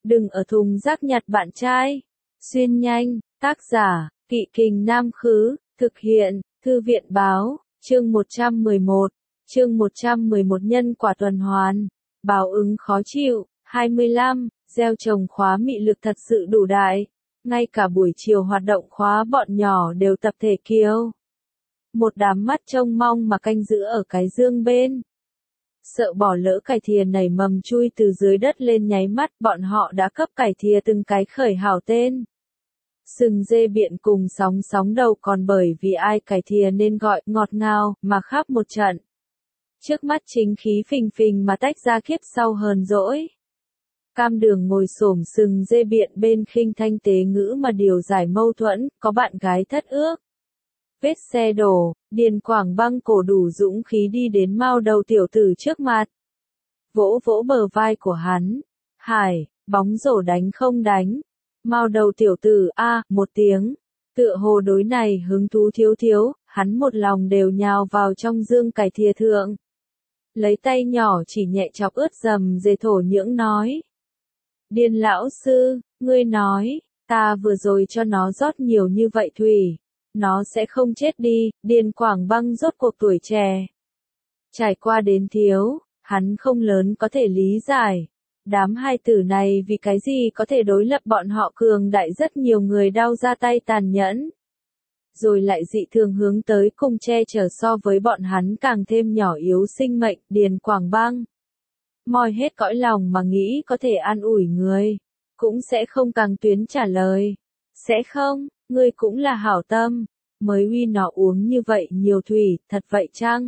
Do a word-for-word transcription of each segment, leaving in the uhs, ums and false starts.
đừng ở thùng rác nhặt bạn trai. Xuyên nhanh, tác giả, Kỵ Kình Nam Khứ, thực hiện, Thư viện Báo, chương một trăm mười một, chương một trăm mười một nhân quả tuần hoàn, báo ứng khó chịu, hai mươi lăm, gieo trồng khóa mị lực thật sự đủ đại, ngay cả buổi chiều hoạt động khóa bọn nhỏ đều tập thể kiêu. Một đám mắt trông mong mà canh giữ ở cái dương bên. Sợ bỏ lỡ cải thìa nảy mầm chui từ dưới đất lên nháy mắt, bọn họ đã cấp cải thìa từng cái khởi hảo tên. Sừng dê biện cùng sóng sóng đầu còn bởi vì ai cải thìa nên gọi ngọt ngào mà khắp một trận. Trước mắt chính khí phình phình mà tách ra kiếp sau hờn dỗi. Cam Đường ngồi xổm sừng dê biện bên khinh thanh tế ngữ mà điều giải mâu thuẫn, có bạn gái thất ước. Vết xe đổ, Điền Quảng Băng cổ đủ dũng khí đi đến Mao Đầu tiểu tử trước mặt. Vỗ vỗ bờ vai của hắn. Hải, bóng rổ đánh không đánh. Mao Đầu tiểu tử a à, một tiếng. Tựa hồ đối này hứng thú thiếu thiếu, hắn một lòng đều nhào vào trong dương cải thìa thượng. Lấy tay nhỏ chỉ nhẹ chọc ướt dầm dề thổ nhưỡng nói. Điền lão sư, ngươi nói, ta vừa rồi cho nó rót nhiều như vậy thủy. Nó sẽ không chết đi, Điền Quảng Băng rốt cuộc tuổi trẻ. Trải qua đến thiếu, hắn không lớn có thể lý giải. Đám hai tử này vì cái gì có thể đối lập bọn họ cường đại rất nhiều người đau ra tay tàn nhẫn. Rồi lại dị thường hướng tới cùng che chở so với bọn hắn càng thêm nhỏ yếu sinh mệnh, Điền Quảng Băng. Moi hết cõi lòng mà nghĩ có thể an ủi người. Cũng sẽ không càng tuyến trả lời. Sẽ không, ngươi cũng là hảo tâm. Mới uy nó uống như vậy nhiều thủy, thật vậy chăng?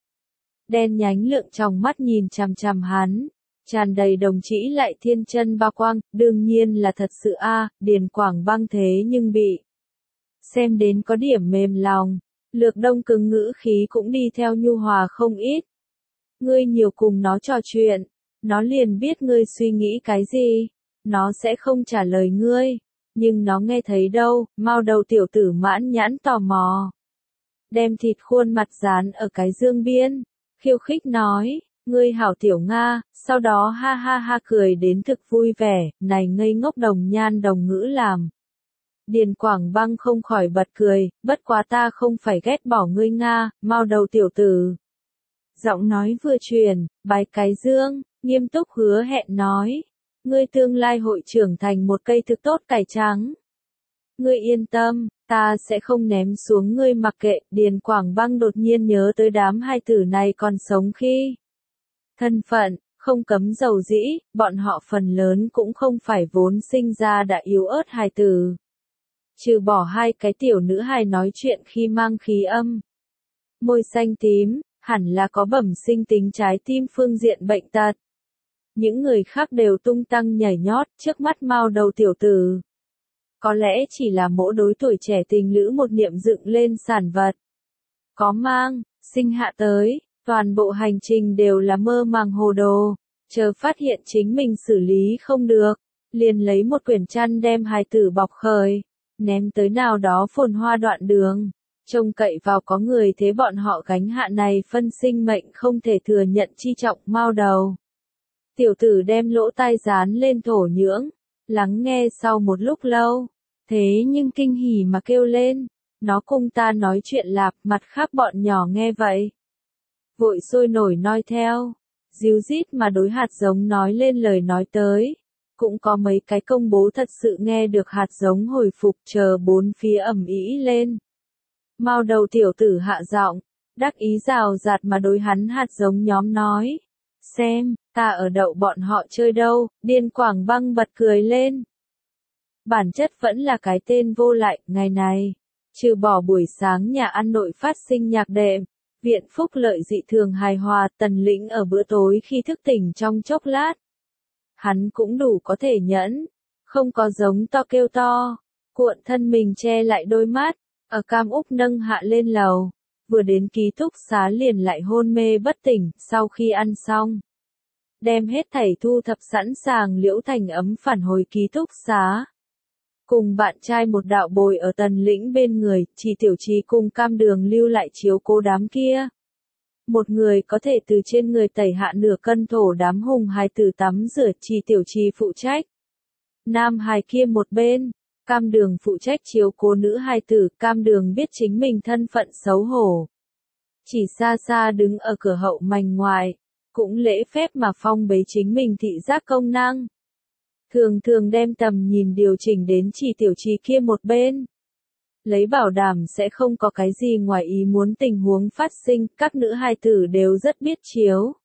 Đen nhánh lượng trong mắt nhìn chằm chằm hắn. Tràn đầy đồng chỉ lại thiên chân ba quang, đương nhiên là thật sự a à, Điền Quảng Băng thế nhưng bị. Xem đến có điểm mềm lòng. Lược Đông cứng ngữ khí cũng đi theo nhu hòa không ít. Ngươi nhiều cùng nó trò chuyện. Nó liền biết ngươi suy nghĩ cái gì. Nó sẽ không trả lời ngươi. Nhưng nó nghe thấy đâu, Mao Đầu tiểu tử mãn nhãn tò mò. Đem thịt khuôn mặt dán ở cái dương biên. Khiêu khích nói, ngươi hảo tiểu Nga, sau đó ha ha ha cười đến thực vui vẻ, này ngây ngốc đồng nhan đồng ngữ làm. Điền Quảng Băng không khỏi bật cười, bất quá ta không phải ghét bỏ ngươi Nga, Mao Đầu tiểu tử. Giọng nói vừa truyền, bái cái dương, nghiêm túc hứa hẹn nói. Ngươi tương lai hội trưởng thành một cây thực tốt cải trắng. Ngươi yên tâm, ta sẽ không ném xuống ngươi mặc kệ. Điền Quảng Băng đột nhiên nhớ tới đám hai tử này còn sống khi. Thân phận, không cấm dầu dĩ, bọn họ phần lớn cũng không phải vốn sinh ra đã yếu ớt hài tử. Trừ bỏ hai cái tiểu nữ hài nói chuyện khi mang khí âm. Môi xanh tím, hẳn là có bẩm sinh tính trái tim phương diện bệnh tật. Những người khác đều tung tăng nhảy nhót trước mắt Mao Đầu tiểu tử. Có lẽ chỉ là mỗi đối tuổi trẻ tình lữ một niệm dựng lên sản vật. Có mang, sinh hạ tới, toàn bộ hành trình đều là mơ màng hồ đồ. Chờ phát hiện chính mình xử lý không được, liền lấy một quyển chăn đem hài tử bọc khởi, ném tới nào đó phồn hoa đoạn đường. Trông cậy vào có người thế bọn họ gánh hạ này phân sinh mệnh không thể thừa nhận chi trọng Mao Đầu. Tiểu tử đem lỗ tai dán lên thổ nhưỡng, lắng nghe sau một lúc lâu, thế nhưng kinh hỉ mà kêu lên, nó cùng ta nói chuyện lạp, mặt khác bọn nhỏ nghe vậy. Vội sôi nổi nói theo, díu dít mà đối hạt giống nói lên lời nói tới, cũng có mấy cái công bố thật sự nghe được hạt giống hồi phục chờ bốn phía ầm ĩ lên. Mao Đầu tiểu tử hạ giọng, đắc ý rào rạt mà đối hắn hạt giống nhóm nói. Xem, ta ở đậu bọn họ chơi đâu, Điền Quảng Băng bật cười lên. Bản chất vẫn là cái tên vô lại, ngày này, trừ bỏ buổi sáng nhà ăn nội phát sinh nhạc đệm, viện phúc lợi dị thường hài hòa, Tần Lĩnh ở bữa tối khi thức tỉnh trong chốc lát. Hắn cũng đủ có thể nhẫn, không có giống to kêu to, cuộn thân mình che lại đôi mắt, ở Cam Úc nâng hạ lên lầu. Vừa đến ký túc xá liền lại hôn mê bất tỉnh, sau khi ăn xong. Đem hết thảy thu thập sẵn sàng Liễu Thành ấm phản hồi ký túc xá. Cùng bạn trai một đạo bồi ở Tần Lĩnh bên người, chỉ Tiểu Trì cùng Cam Đường lưu lại chiếu cố đám kia. Một người có thể từ trên người tẩy hạ nửa cân thổ đám hùng hài tử tắm rửa, chỉ Tiểu Trì phụ trách. Nam hài kia một bên, Cam Đường phụ trách chiếu cố nữ hài tử, Cam Đường biết chính mình thân phận xấu hổ. Chỉ xa xa đứng ở cửa hậu mành ngoài, cũng lễ phép mà phong bế chính mình thị giác công năng. Thường thường đem tầm nhìn điều chỉnh đến chỉ tiểu trì kia một bên. Lấy bảo đảm sẽ không có cái gì ngoài ý muốn tình huống phát sinh, các nữ hài tử đều rất biết chiếu.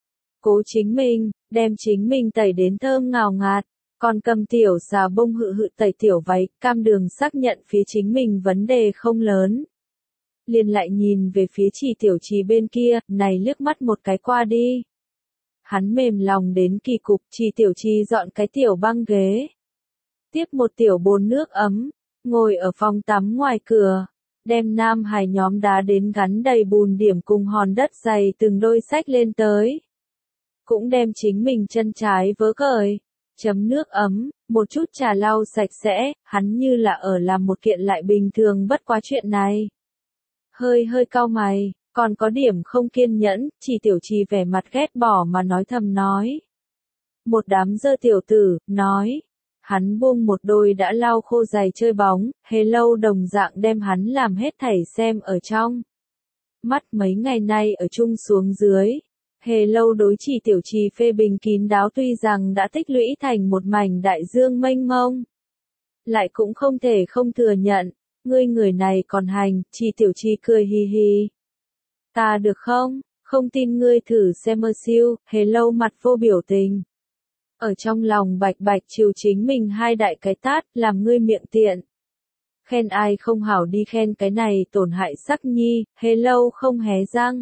Cố chính mình, đem chính mình tẩy đến thơm ngào ngạt, còn cầm tiểu xà bông hự hự tẩy tiểu váy, Cam Đường xác nhận phía chính mình vấn đề không lớn. Liền lại nhìn về phía chỉ tiểu trì bên kia, này liếc mắt một cái qua đi. Hắn mềm lòng đến kỳ cục, chỉ tiểu trì dọn cái tiểu băng ghế. Tiếp một tiểu bồn nước ấm, ngồi ở phòng tắm ngoài cửa, đem nam hài nhóm đá đến gắn đầy bùn điểm cùng hòn đất dày từng đôi sách lên tới. Cũng đem chính mình chân trái vớ cởi, chấm nước ấm, một chút trà lau sạch sẽ, hắn như là ở làm một kiện lại bình thường bất quá chuyện này. Hơi hơi cau mày, còn có điểm không kiên nhẫn, chỉ tiểu trì vẻ mặt ghét bỏ mà nói thầm nói. Một đám dơ tiểu tử, nói. Hắn buông một đôi đã lau khô giày chơi bóng, hề lâu đồng dạng đem hắn làm hết thảy xem ở trong. Mắt mấy ngày nay ở chung xuống dưới. Hề lâu đối chỉ tiểu trì phê bình kín đáo tuy rằng đã tích lũy thành một mảnh đại dương mênh mông. Lại cũng không thể không thừa nhận, ngươi người này còn hành, chỉ tiểu trì cười hì hì. Ta được không, không tin ngươi thử xem mơ siêu, hề lâu mặt vô biểu tình. Ở trong lòng bạch bạch chiều chính mình hai đại cái tát, làm ngươi miệng tiện. Khen ai không hảo đi khen cái này tổn hại sắc nhi, hề lâu không hé răng.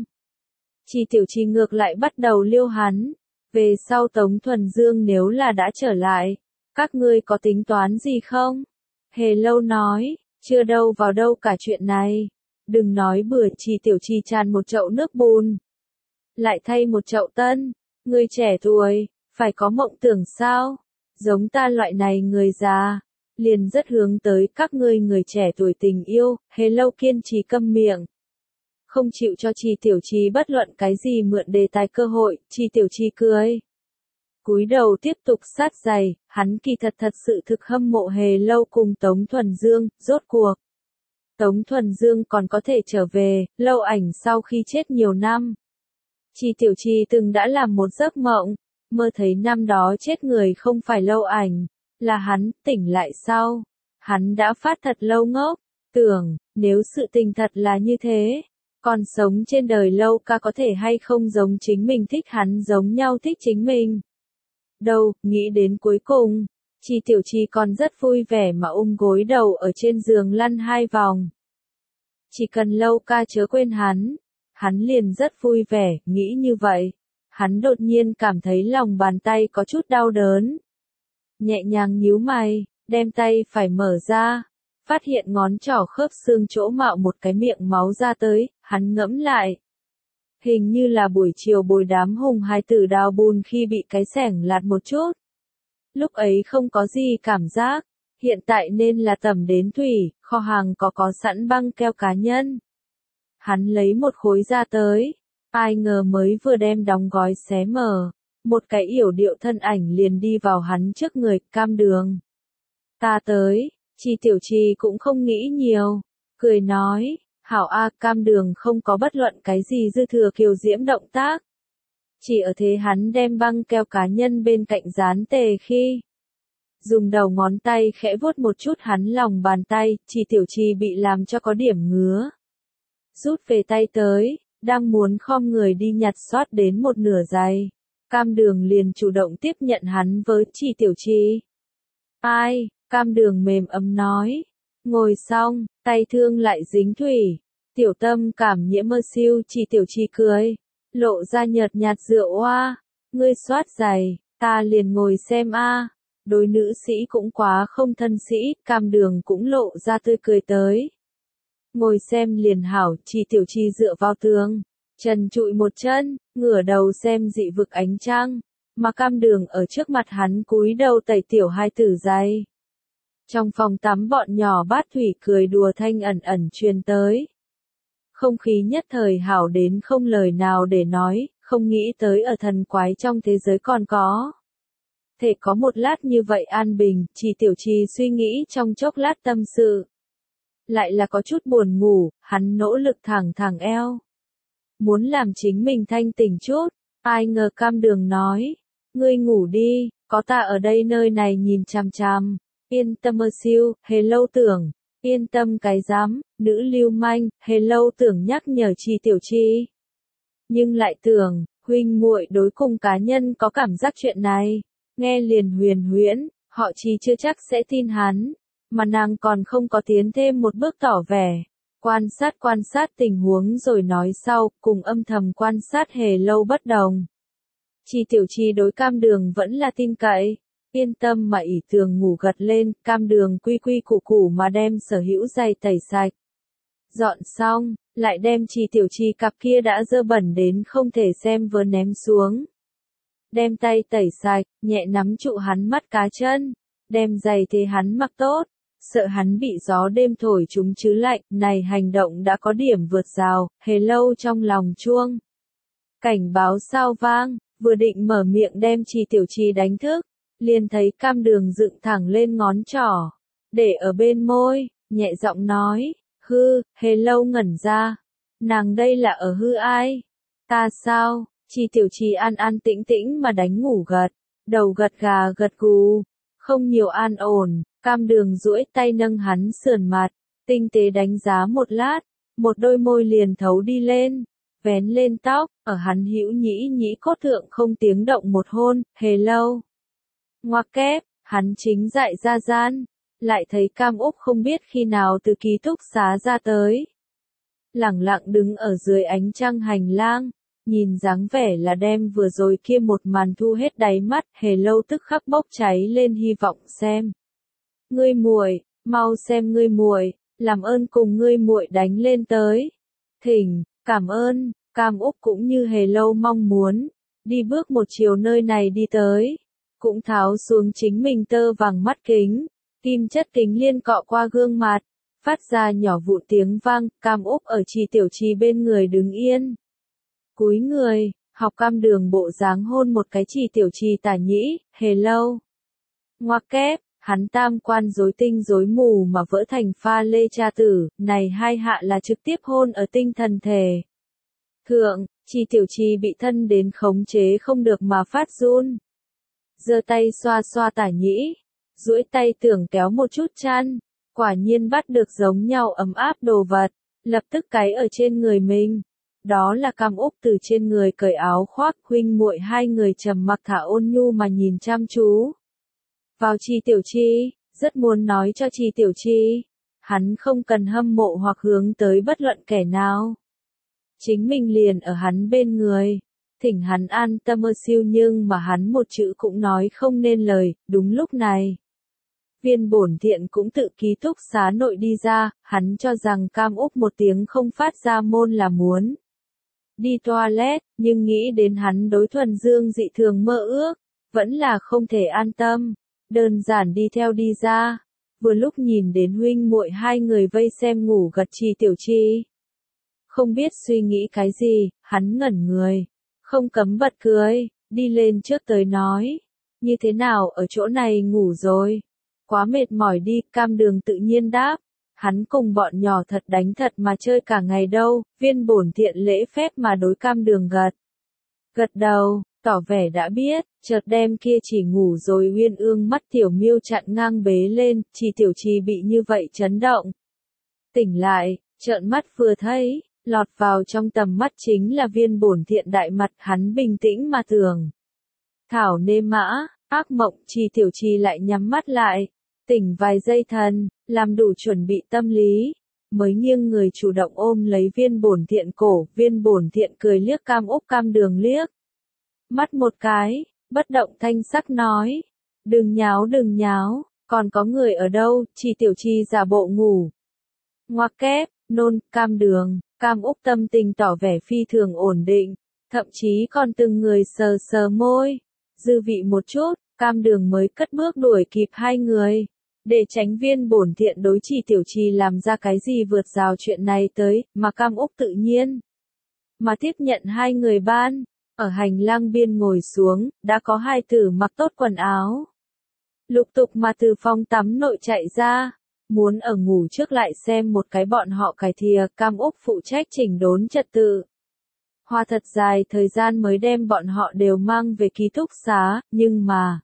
Chỉ tiểu trì ngược lại bắt đầu liêu hắn. Về sau Tống Thuần Dương nếu là đã trở lại, các ngươi có tính toán gì không? Hề lâu nói, chưa đâu vào đâu cả chuyện này. Đừng nói bừa, chỉ tiểu trì tràn một chậu nước bùn. Lại thay một chậu tân, ngươi trẻ tuổi, phải có mộng tưởng sao? Giống ta loại này người già, liền rất hướng tới các ngươi người trẻ tuổi tình yêu, hề lâu kiên trì câm miệng. Không chịu cho Trì Tiểu Trì bất luận cái gì mượn đề tài cơ hội, Trì Tiểu Trì cười. Cúi đầu tiếp tục sát giày, hắn kỳ thật thật sự thực hâm mộ hề lâu cùng Tống Thuần Dương, rốt cuộc. Tống Thuần Dương còn có thể trở về, lâu ảnh sau khi chết nhiều năm. Trì Tiểu Trì từng đã làm một giấc mộng, mơ thấy năm đó chết người không phải lâu ảnh, là hắn, tỉnh lại sau. Hắn đã phát thật lâu ngốc, tưởng, nếu sự tình thật là như thế. Còn sống trên đời lâu ca có thể hay không giống chính mình thích hắn giống nhau thích chính mình. Đâu, nghĩ đến cuối cùng, Trì Tiểu Trì còn rất vui vẻ mà ôm gối đầu ở trên giường lăn hai vòng. Chỉ cần lâu ca chớ quên hắn, hắn liền rất vui vẻ, nghĩ như vậy. Hắn đột nhiên cảm thấy lòng bàn tay có chút đau đớn. Nhẹ nhàng nhíu mày, đem tay phải mở ra. Phát hiện ngón trỏ khớp xương chỗ mạo một cái miệng máu ra tới, hắn ngẫm lại. Hình như là buổi chiều bồi đám hùng hai tử đào bùn khi bị cái xẻng lạt một chút. Lúc ấy không có gì cảm giác, hiện tại nên là tẩm đến thủy, kho hàng có có sẵn băng keo cá nhân. Hắn lấy một khối ra tới, ai ngờ mới vừa đem đóng gói xé mở, một cái yểu điệu thân ảnh liền đi vào hắn trước người, Cam Đường. Ta tới. Trì Tiểu Trì cũng không nghĩ nhiều, cười nói, hảo a, Cam Đường không có bất luận cái gì dư thừa kiều diễm động tác. Chỉ ở thế hắn đem băng keo cá nhân bên cạnh dán tề khi. Dùng đầu ngón tay khẽ vuốt một chút hắn lòng bàn tay, Trì Tiểu Trì bị làm cho có điểm ngứa. Rút về tay tới, đang muốn khom người đi nhặt xót đến một nửa giày. Cam Đường liền chủ động tiếp nhận hắn với Trì Tiểu Trì. Ai? Cam Đường mềm ấm nói. Ngồi xong, tay thương lại dính thủy. Tiểu tâm cảm nhiễm mơ siêu, Trì Tiểu Trì cười. Lộ ra nhợt nhạt rượu oa. Ngươi soát giày, ta liền ngồi xem a. Đối nữ sĩ cũng quá không thân sĩ, Cam Đường cũng lộ ra tươi cười tới. Ngồi xem liền hảo, Trì Tiểu Trì dựa vào tường. Trần trụi một chân, ngửa đầu xem dị vực ánh trăng. Mà Cam Đường ở trước mặt hắn cúi đầu tẩy tiểu hai tử giày. Trong phòng tắm bọn nhỏ bát thủy cười đùa thanh ẩn ẩn truyền tới. Không khí nhất thời hảo đến không lời nào để nói, không nghĩ tới ở thần quái trong thế giới còn có. Thể có một lát như vậy an bình, Trì Tiểu Trì suy nghĩ trong chốc lát tâm sự. Lại là có chút buồn ngủ, hắn nỗ lực thẳng thẳng eo. Muốn làm chính mình thanh tỉnh chút, ai ngờ Cam Đường nói. Ngươi ngủ đi, có ta ở đây nơi này nhìn chằm chằm. Yên tâm ơ siêu, hề lâu tưởng. Yên tâm cái dám, nữ lưu manh, hề lâu tưởng nhắc nhở Trì Tiểu Trì. Nhưng lại tưởng, huynh muội đối cùng cá nhân có cảm giác chuyện này. Nghe liền huyền huyễn, họ Trì chưa chắc sẽ tin hắn. Mà nàng còn không có tiến thêm một bước tỏ vẻ. Quan sát quan sát tình huống rồi nói sau, cùng âm thầm quan sát hề lâu bất đồng. Trì Tiểu Trì đối Cam Đường vẫn là tin cậy. Yên tâm mà ỷ tường ngủ gật lên, Cam Đường quy quy củ củ mà đem sở hữu giày tẩy sạch. Dọn xong, lại đem Trì Tiểu Trì cặp kia đã dơ bẩn đến không thể xem vừa ném xuống. Đem tay tẩy sạch, nhẹ nắm trụ hắn mắt cá chân, đem giày thế hắn mặc tốt, sợ hắn bị gió đêm thổi chúng chứ lạnh, này hành động đã có điểm vượt rào, hề lâu trong lòng chuông. Cảnh báo sao vang, vừa định mở miệng đem Trì Tiểu Trì đánh thức, liền thấy Cam Đường dựng thẳng lên ngón trỏ, để ở bên môi, nhẹ giọng nói, hư, hề lâu ngẩn ra, nàng đây là ở hư ai? Ta sao? Trì Tiểu Trì an an tĩnh tĩnh mà đánh ngủ gật, đầu gật gà gật gù, không nhiều an ổn. Cam Đường duỗi tay nâng hắn sườn mặt, tinh tế đánh giá một lát, một đôi môi liền thấu đi lên, vén lên tóc, ở hắn hữu nhĩ nhĩ cốt thượng không tiếng động một hôn, hề lâu. Ngoặc kép, hắn chính dại ra gian, lại thấy Cam Úc không biết khi nào từ ký túc xá ra tới. Lẳng lặng đứng ở dưới ánh trăng hành lang, nhìn dáng vẻ là đem vừa rồi kia một màn thu hết đáy mắt, hề lâu tức khắc bốc cháy lên hy vọng xem. Ngươi muội, mau xem ngươi muội, làm ơn cùng ngươi muội đánh lên tới. Thỉnh, cảm ơn, Cam Úc cũng như hề lâu mong muốn, đi bước một chiều nơi này đi tới, cũng tháo xuống chính mình tơ vàng mắt kính, kim chất kính liên cọ qua gương mặt, phát ra nhỏ vụn tiếng vang, Cam Úc ở Trì Tiểu Trì bên người đứng yên. Cúi người, học Cam Đường bộ dáng hôn một cái Trì Tiểu Trì tả nhĩ, hề lâu. Ngoặc kép. Hắn tam quan rối tinh rối mù mà vỡ thành pha lê cha tử, này hai hạ là trực tiếp hôn ở tinh thần thể. Thượng, Trì Tiểu Trì bị thân đến khống chế không được mà phát run. Giơ tay xoa xoa tả nhĩ, duỗi tay tưởng kéo một chút chăn, quả nhiên bắt được giống nhau ấm áp đồ vật, lập tức cái ở trên người mình. Đó là Cam Úc từ trên người cởi áo khoác, huynh muội hai người trầm mặc thả ôn nhu mà nhìn chăm chú. Vào Trì Tiểu Trì, rất muốn nói cho Trì Tiểu Trì, hắn không cần hâm mộ hoặc hướng tới bất luận kẻ nào. Chính mình liền ở hắn bên người, thỉnh hắn an tâm ơ siêu nhưng mà hắn một chữ cũng nói không nên lời, đúng lúc này. Viên Bổn Thiện cũng tự ký túc xá nội đi ra, hắn cho rằng Cam Úc một tiếng không phát ra môn là muốn đi toilet, nhưng nghĩ đến hắn đối thuần dương dị thường mơ ước, vẫn là không thể an tâm. Đơn giản đi theo đi ra, vừa lúc nhìn đến huynh muội hai người vây xem ngủ gật Trì Tiểu Trì. Không biết suy nghĩ cái gì, hắn ngẩn người, không cấm bật cười, đi lên trước tới nói, như thế nào ở chỗ này ngủ rồi, quá mệt mỏi đi, Cam Đường tự nhiên đáp, hắn cùng bọn nhỏ thật đánh thật mà chơi cả ngày đâu, Viên Bổn Thiện lễ phép mà đối Cam Đường gật. Gật đầu, tỏ vẻ đã biết, chợt đem kia chỉ ngủ rồi uyên ương mắt tiểu miêu chặn ngang bế lên, Trì Tiểu Trì bị như vậy chấn động. Tỉnh lại, trợn mắt vừa thấy, lọt vào trong tầm mắt chính là Viên Bổn Thiện đại mặt, hắn bình tĩnh mà tưởng. Thảo nê mã, ác mộng, Trì Tiểu Trì lại nhắm mắt lại, tỉnh vài giây thần, làm đủ chuẩn bị tâm lý, mới nghiêng người chủ động ôm lấy Viên Bổn Thiện cổ, Viên Bổn Thiện cười liếc Cam Úc Cam Đường liếc. Mắt một cái, bất động thanh sắc nói, đừng nháo đừng nháo, còn có người ở đâu, Trì Tiểu Trì giả bộ ngủ. Ngoặc kép, nôn, Cam Đường, Cam Úc tâm tình tỏ vẻ phi thường ổn định, thậm chí còn từng người sờ sờ môi, dư vị một chút, Cam Đường mới cất bước đuổi kịp hai người, để tránh Viên Bổn Thiện đối Trì Tiểu Trì làm ra cái gì vượt rào chuyện này tới, mà Cam Úc tự nhiên mà tiếp nhận hai người ban. Ở hành lang biên ngồi xuống, đã có hai tử mặc tốt quần áo. Lục tục mà từ phòng tắm nội chạy ra, muốn ở ngủ trước lại xem một cái bọn họ cài thìa. Cam Úc phụ trách chỉnh đốn trật tự. Hoa thật dài thời gian mới đem bọn họ đều mang về ký túc xá, nhưng mà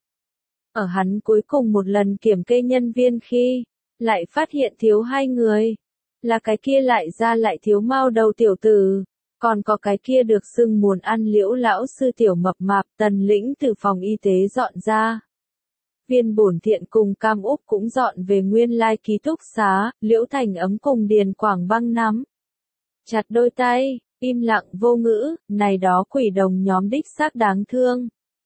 ở hắn cuối cùng một lần kiểm kê nhân viên khi lại phát hiện thiếu hai người, là cái kia lại ra lại thiếu mao đầu tiểu tử, còn có cái kia được xưng muốn ăn Liễu lão sư tiểu mập mạp. Tần Lĩnh từ phòng y tế dọn ra. Viên Bổn Thiện cùng Cam Úc cũng dọn về nguyên lai ký túc xá. Liễu Thành Ấm cùng Điền Quảng Băng nắm chặt đôi tay, im lặng vô ngữ. Này đó quỷ đồng nhóm đích xác đáng thương.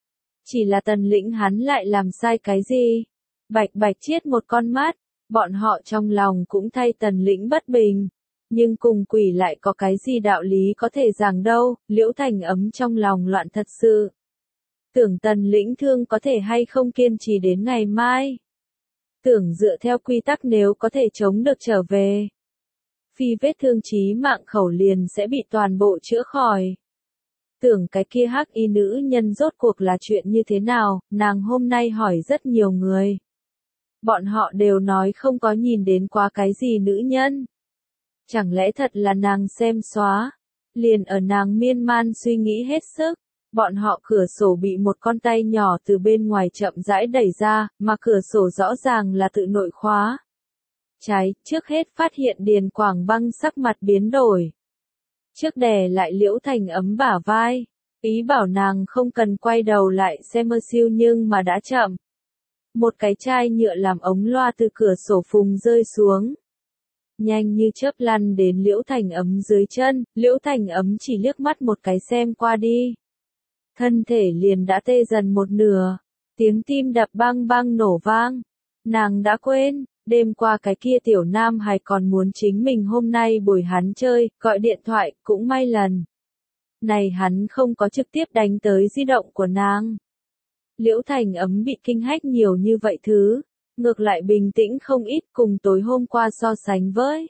Chỉ là Tần Lĩnh hắn lại làm sai cái gì? Bạch bạch chiết một con mắt, bọn họ trong lòng cũng thay Tần Lĩnh bất bình. Nhưng cùng quỷ lại có cái gì đạo lý có thể giảng đâu. Liễu Thành Ấm trong lòng loạn thật sự. Tưởng Tần Lĩnh thương có thể hay không kiên trì đến ngày mai. Tưởng dựa theo quy tắc nếu có thể chống được trở về, phi vết thương chí mạng khẩu liền sẽ bị toàn bộ chữa khỏi. Tưởng cái kia hắc y nữ nhân rốt cuộc là chuyện như thế nào, nàng hôm nay hỏi rất nhiều người. Bọn họ đều nói không có nhìn đến quá cái gì nữ nhân. Chẳng lẽ thật là nàng xem xóa? Liền ở nàng miên man suy nghĩ hết sức, bọn họ cửa sổ bị một con tay nhỏ từ bên ngoài chậm rãi đẩy ra, mà cửa sổ rõ ràng là tự nội khóa. Trái, trước hết phát hiện Điền Quảng Băng sắc mặt biến đổi. Trước đè lại Liễu Thành Ấm bả vai, ý bảo nàng không cần quay đầu lại xem mơ siêu nhưng mà đã chậm. Một cái chai nhựa làm ống loa từ cửa sổ phùng rơi xuống. Nhanh như chớp lăn đến Liễu Thành Ấm dưới chân, Liễu Thành Ấm chỉ liếc mắt một cái xem qua đi. Thân thể liền đã tê dần một nửa, tiếng tim đập bang bang nổ vang. Nàng đã quên, đêm qua cái kia tiểu nam hài còn muốn chính mình hôm nay bồi hắn chơi, gọi điện thoại, cũng may lần này hắn không có trực tiếp đánh tới di động của nàng. Liễu Thành Ấm bị kinh hách nhiều như vậy thứ, ngược lại bình tĩnh không ít cùng tối hôm qua so sánh với.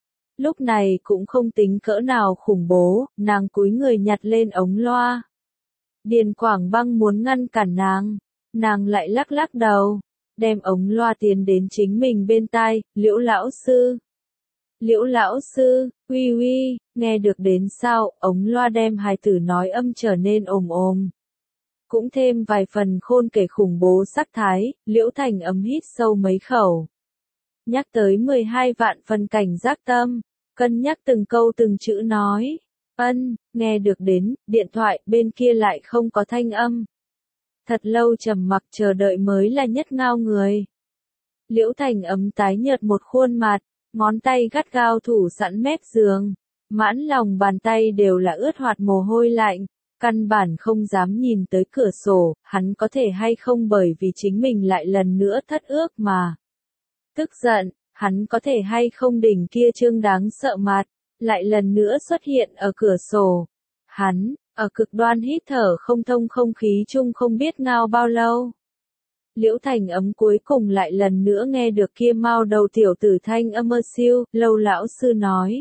Lúc này cũng không tính cỡ nào khủng bố, nàng cúi người nhặt lên ống loa. Điền Quảng Băng muốn ngăn cản nàng, nàng lại lắc lắc đầu, đem ống loa tiến đến chính mình bên tai. Liễu lão sư, Liễu lão sư, uy uy, nghe được đến sao? Ống loa đem hài tử nói âm trở nên ồm ồm, cũng thêm vài phần khôn kể khủng bố sắc thái. Liễu Thành Ấm hít sâu mấy khẩu, nhắc tới mười hai vạn phần cảnh giác tâm, cân nhắc từng câu từng chữ nói. Ân, nghe được đến, điện thoại bên kia lại không có thanh âm. Thật lâu trầm mặc chờ đợi mới là nhất ngao người. Liễu Thành Ấm tái nhợt một khuôn mặt, ngón tay gắt gao thủ sẵn mép giường, mãn lòng bàn tay đều là ướt hoạt mồ hôi lạnh, căn bản không dám nhìn tới cửa sổ. Hắn có thể hay không bởi vì chính mình lại lần nữa thất ước mà tức giận, hắn có thể hay không đỉnh kia trương đáng sợ mặt lại lần nữa xuất hiện ở cửa sổ. Hắn, ở cực đoan hít thở không thông không khí chung không biết ngao bao lâu. Liễu Thành Ấm cuối cùng lại lần nữa nghe được kia mao đầu tiểu tử thanh âm mơ siêu. Lâu lão sư nói,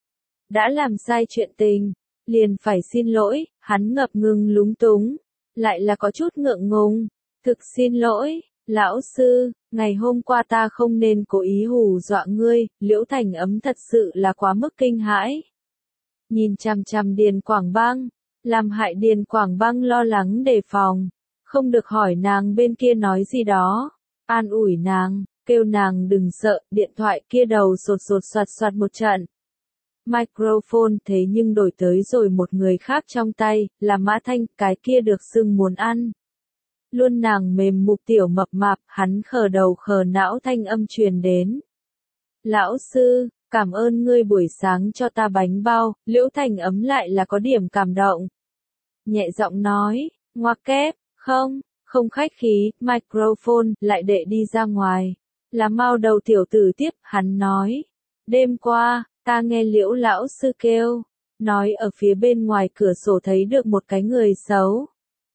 đã làm sai chuyện tình, liền phải xin lỗi. Hắn ngập ngừng lúng túng, lại là có chút ngượng ngùng. Thực xin lỗi, lão sư, ngày hôm qua ta không nên cố ý hù dọa ngươi. Liễu Thành Ấm thật sự là quá mức kinh hãi. Nhìn chằm chằm Điền Quảng Băng, làm hại Điền Quảng Băng lo lắng đề phòng, không được hỏi nàng bên kia nói gì đó, an ủi nàng, kêu nàng đừng sợ. Điện thoại kia đầu sột sột soạt soạt một trận. Microphone thế nhưng đổi tới rồi một người khác trong tay, là Mã Thanh, cái kia được xưng muốn ăn luôn nàng mềm mục tiểu mập mạp. Hắn khờ đầu khờ não thanh âm truyền đến. Lão sư, cảm ơn ngươi buổi sáng cho ta bánh bao. Liễu Thành Ấm lại là có điểm cảm động, nhẹ giọng nói, ngoặc kép, không, không khách khí. Microphone lại đệ đi ra ngoài, là mao đầu tiểu tử tiếp. Hắn nói, đêm qua, ta nghe Liễu lão sư kêu, nói ở phía bên ngoài cửa sổ thấy được một cái người xấu.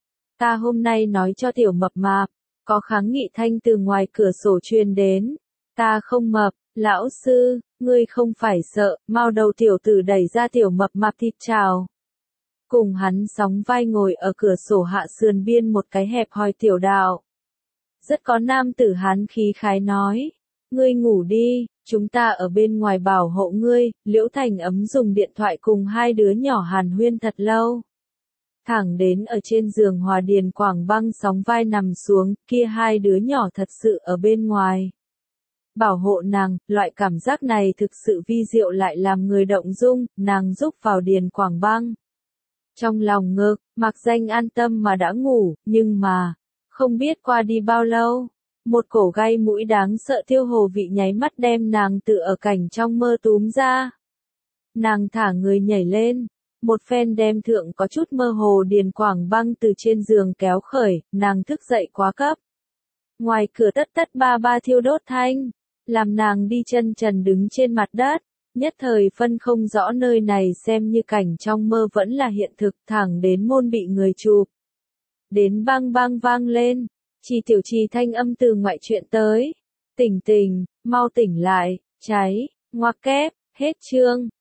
Ta hôm nay nói cho tiểu mập mạp, có kháng nghị thanh từ ngoài cửa sổ truyền đến. Ta không mập, lão sư, ngươi không phải sợ. Mao đầu tiểu tử đẩy ra tiểu mập mạp thịt chào. cùng hắn sóng vai ngồi ở cửa sổ hạ sườn biên một cái hẹp hòi tiểu đạo. Rất có nam tử hán khí khái nói, ngươi ngủ đi, chúng ta ở bên ngoài bảo hộ ngươi. Liễu Thành Ấm dùng điện thoại cùng hai đứa nhỏ hàn huyên thật lâu. Thẳng đến ở trên giường Hòa Điền Quảng Băng sóng vai nằm xuống, kia hai đứa nhỏ thật sự ở bên ngoài. Bảo hộ nàng, loại cảm giác này thực sự vi diệu lại làm người động dung, nàng rúc vào Điền Quảng Băng. Trong lòng ngực, mặc danh an tâm mà đã ngủ, nhưng mà, không biết qua đi bao lâu, một cổ gai mũi đáng sợ tiêu hồ vị nháy mắt đem nàng tự ở cảnh trong mơ túm ra. Nàng thả người nhảy lên, một phen đem thượng có chút mơ hồ Điền Quảng Băng từ trên giường kéo khởi, nàng thức dậy quá cấp. Ngoài cửa tất tất ba ba thiêu đốt thanh, làm nàng đi chân trần đứng trên mặt đất, nhất thời phân không rõ nơi này xem như cảnh trong mơ vẫn là hiện thực, thẳng đến môn bị người chụp. Đến bang bang vang lên, Trì Tiểu Trì thanh âm từ ngoại truyện tới. Tỉnh tỉnh, mau tỉnh lại, cháy, ngoặc kép, hết chương.